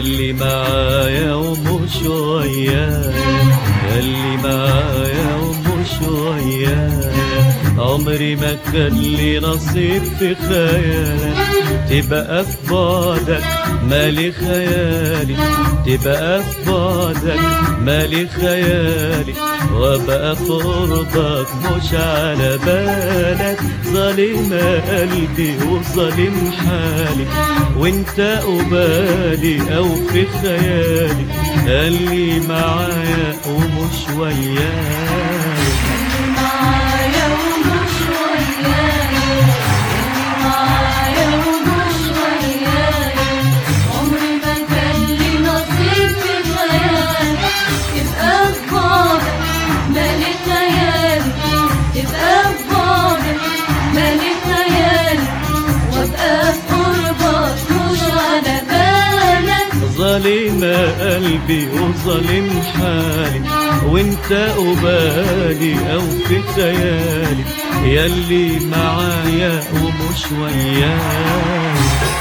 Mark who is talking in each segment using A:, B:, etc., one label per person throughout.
A: ياللي معايا ومش ويايا، ياللي معايا ومش ويايا. عمري ما كان لي نصيب في خيالك، تبقى في بعدك مالي خيالي، تبقى في بعدك مالي خيالي، وابقى في قربك مش على بالك. ظالم قلبي وظالم حالي، وانت قبالي او في خيالي، قالي معايا ومش وياي. ظالم قلبي وظالم حالي، وانت قبالي او في خيالي، ياللي معايا ومش وياي.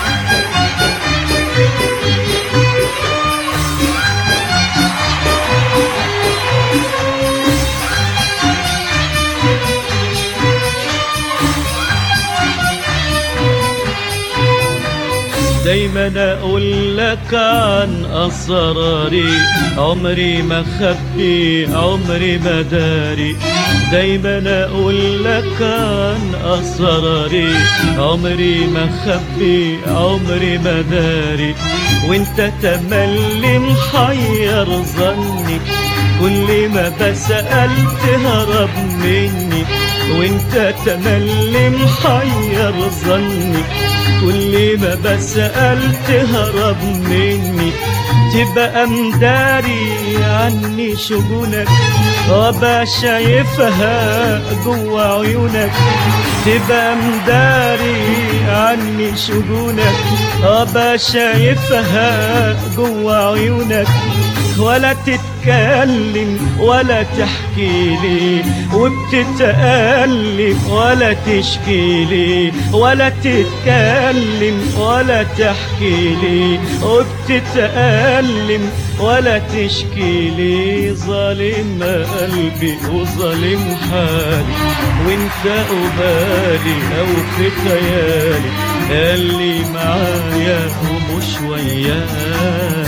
A: دايما اقول لك عن اسراري، عمري ما خبي عمري ما داري. دايما اقول لك عن اسراري، عمري ما خبي عمري ما داري. وانت تملي محير ظني، كل ما بسأل تهرب مني. وانت تملي محير ظني، كل ما بسأل تهرب مني. تبقى مداري عني شجونك، وابقى شايفها جوا عيونك. تبقى مداري عني شجونك، وابقى شايفها جوا عيونك. ولا تتكلم ولا تحكي لي، وبتتألم ولا تشكي لي. ولا تتكلم ولا تحكي لي، وبتتألم ولا تشكي لي. ظالم قلبي وظالم حالي، وانت قبالي او في خيالي، اللي معايا ومش وياي.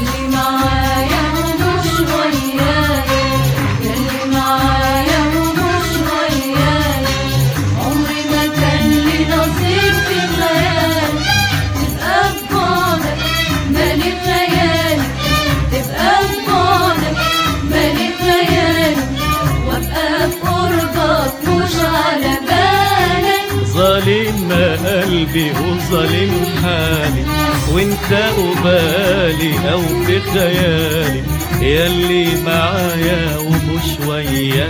A: ظالم قلبي وظالم حالي، وانت قبالي او في خيالي، ياللي معايا ومش وياي.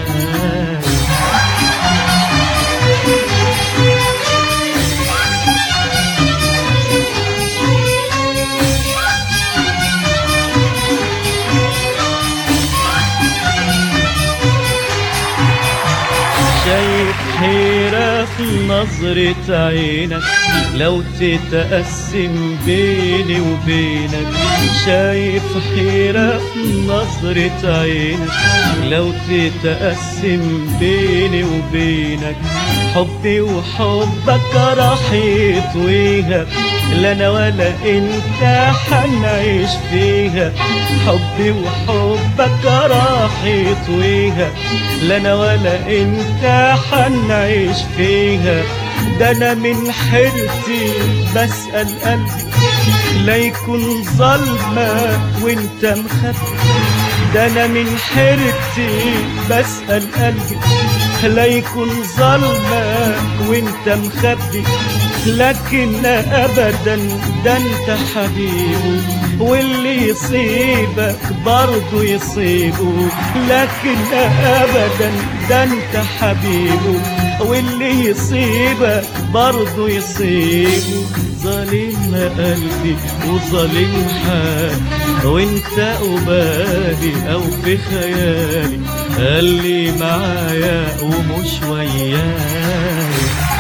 A: شايف حيرة في نظرة عينك، لو تتقسم بيني وبينك. شايف حيرة في نظرة عينك، لو تتقسم بيني وبينك. حبي وحبك راح يطويها، لا انا ولا انت حنعيش فيها. حبي وحبك راح يطويها، لا انا ولا انت حنعيش فيها. ده انا من حيرتي بسأل قلبي، لا يكون ظلمة وانت مخبي. ده انا من حيرتي بسأل قلبي، لا يكون ظلمة وانت مخبي. لكن ابدا ده انت حبيبه، واللي يصيبك برضه يصيبه. لكن ابدا ده انت حبيبه، واللي يصيبك برضه يصيبه. ظالم قلبي وظالم حالي، وانت قبالي او في خيالي، اللي معايا ومش وياي.